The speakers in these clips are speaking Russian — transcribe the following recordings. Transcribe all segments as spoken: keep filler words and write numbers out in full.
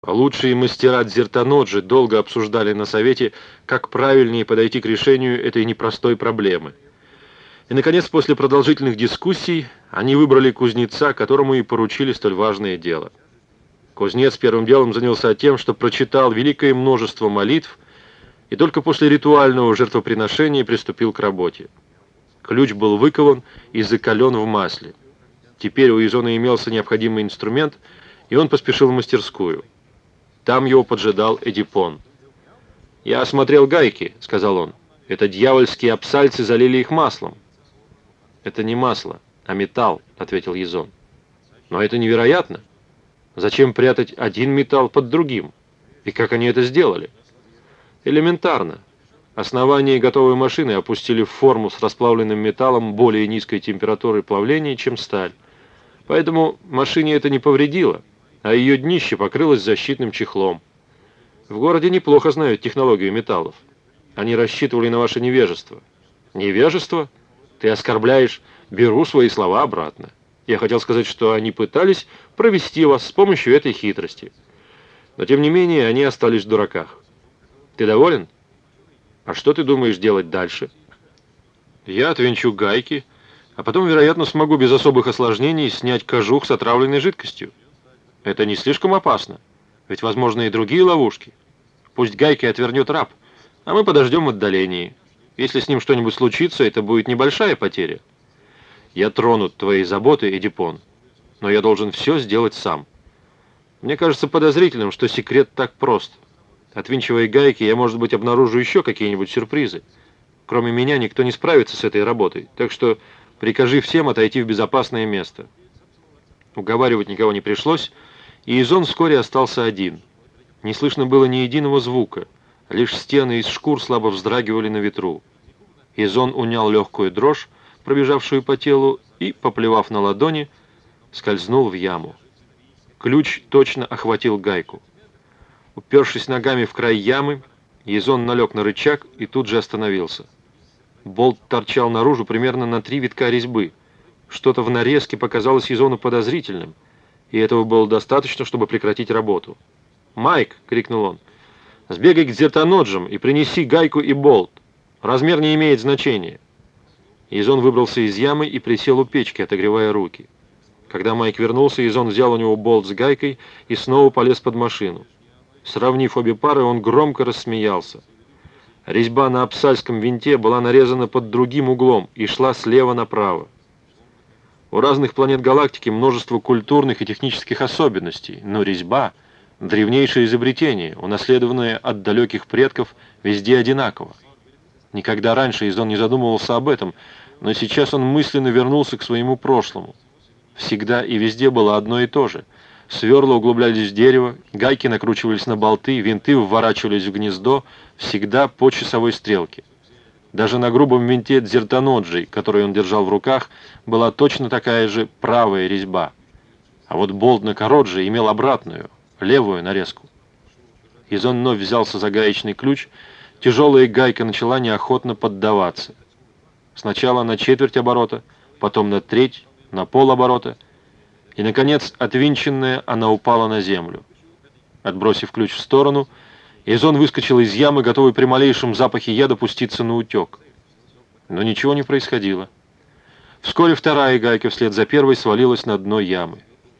Лучшие мастера дзертоноджи долго обсуждали на совете, как правильнее подойти к решению этой непростой проблемы. И, наконец, после продолжительных дискуссий, они выбрали кузнеца, которому и поручили столь важное дело. Кузнец первым делом занялся тем, что прочитал великое множество молитв, и только после ритуального жертвоприношения приступил к работе. Ключ был выкован и закален в масле. Теперь у Изона имелся необходимый инструмент, и он поспешил в мастерскую. Там его поджидал Эдипон. «Я осмотрел гайки», — сказал он. «Это дьявольские абсальцы залили их маслом». «Это не масло, а металл», — ответил Язон. «Но это невероятно. Зачем прятать один металл под другим? И как они это сделали?» «Элементарно. Основание готовой машины опустили в форму с расплавленным металлом более низкой температуры плавления, чем сталь. Поэтому машине это не повредило, а ее днище покрылось защитным чехлом. В городе неплохо знают технологию металлов. Они рассчитывали на ваше невежество». «Невежество? Ты оскорбляешь. Беру свои слова обратно. Я хотел сказать, что они пытались провести вас с помощью этой хитрости. Но, тем не менее, они остались в дураках. Ты доволен? А что ты думаешь делать дальше?» «Я отвинчу гайки, а потом, вероятно, смогу без особых осложнений снять кожух с отравленной жидкостью. Это не слишком опасно, ведь возможны и другие ловушки. Пусть гайки отвернет раб, а мы подождем в отдалении. Если с ним что-нибудь случится, это будет небольшая потеря. Я тронут твоей заботой, Эдипон, но я должен все сделать сам. Мне кажется подозрительным, что секрет так прост. Отвинчивая гайки, я, может быть, обнаружу еще какие-нибудь сюрпризы. Кроме меня никто не справится с этой работой, так что прикажи всем отойти в безопасное место». Уговаривать никого не пришлось, и Изон вскоре остался один. Не слышно было ни единого звука, лишь стены из шкур слабо вздрагивали на ветру. Изон унял легкую дрожь, пробежавшую по телу, и, поплевав на ладони, скользнул в яму. Ключ точно охватил гайку. Упершись ногами в край ямы, Изон налег на рычаг и тут же остановился. Болт торчал наружу примерно на три витка резьбы. Что-то в нарезке показалось Изону подозрительным, и этого было достаточно, чтобы прекратить работу. «Майк!» — крикнул он. «Сбегай к дзертоноджам и принеси гайку и болт. Размер не имеет значения». Изон выбрался из ямы и присел у печки, отогревая руки. Когда Майк вернулся, Изон взял у него болт с гайкой и снова полез под машину. Сравнив обе пары, он громко рассмеялся. Резьба на абсальском винте была нарезана под другим углом и шла слева направо. У разных планет галактики множество культурных и технических особенностей, но резьба — древнейшее изобретение, унаследованное от далеких предков, везде одинаково. Никогда раньше Изон не задумывался об этом, но сейчас он мысленно вернулся к своему прошлому. Всегда и везде было одно и то же. Сверла углублялись в дерево, гайки накручивались на болты, винты вворачивались в гнездо, всегда по часовой стрелке. Даже на грубом винте дзертоноджи, который он держал в руках, была точно такая же правая резьба. А вот болт на кородже имел обратную, левую нарезку. Изон вновь взялся за гаечный ключ, тяжелая гайка начала неохотно поддаваться. Сначала на четверть оборота, потом на треть, на полоборота, и, наконец, отвинченная, она упала на землю. Отбросив ключ в сторону, Изон выскочил из ямы, готовый при малейшем запахе яда пуститься на утек. Но ничего не происходило. Вскоре вторая гайка вслед за первой свалилась на дно ямы.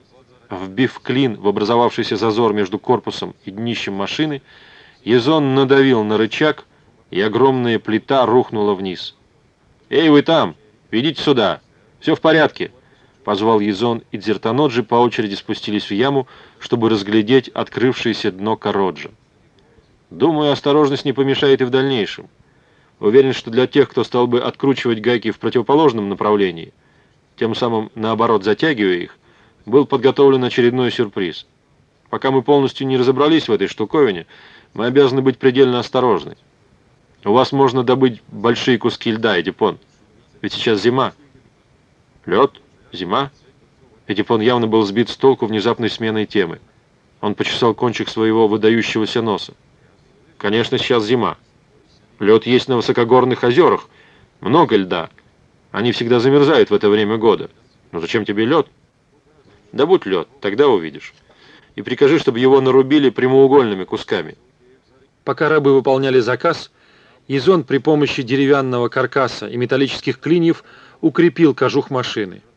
Вбив клин в образовавшийся зазор между корпусом и днищем машины, Изон надавил на рычаг, и огромная плита рухнула вниз. «Эй, вы там! Идите сюда! Все в порядке!» — позвал Изон, и дзертоноджи по очереди спустились в яму, чтобы разглядеть открывшееся дно короджа. «Думаю, осторожность не помешает и в дальнейшем. Уверен, что для тех, кто стал бы откручивать гайки в противоположном направлении, тем самым, наоборот, затягивая их, был подготовлен очередной сюрприз. Пока мы полностью не разобрались в этой штуковине, мы обязаны быть предельно осторожны. У вас можно добыть большие куски льда, Эдипон. Ведь сейчас зима». «Лед? Зима?» Эдипон явно был сбит с толку внезапной сменой темы. Он почесал кончик своего выдающегося носа. «Конечно, сейчас зима. Лед есть на высокогорных озерах. Много льда. Они всегда замерзают в это время года. Но зачем тебе лед?» «Добудь лед, тогда увидишь. и прикажи, чтобы его нарубили прямоугольными кусками». Пока рабы выполняли заказ, Изон при помощи деревянного каркаса и металлических клиньев укрепил кожух машины.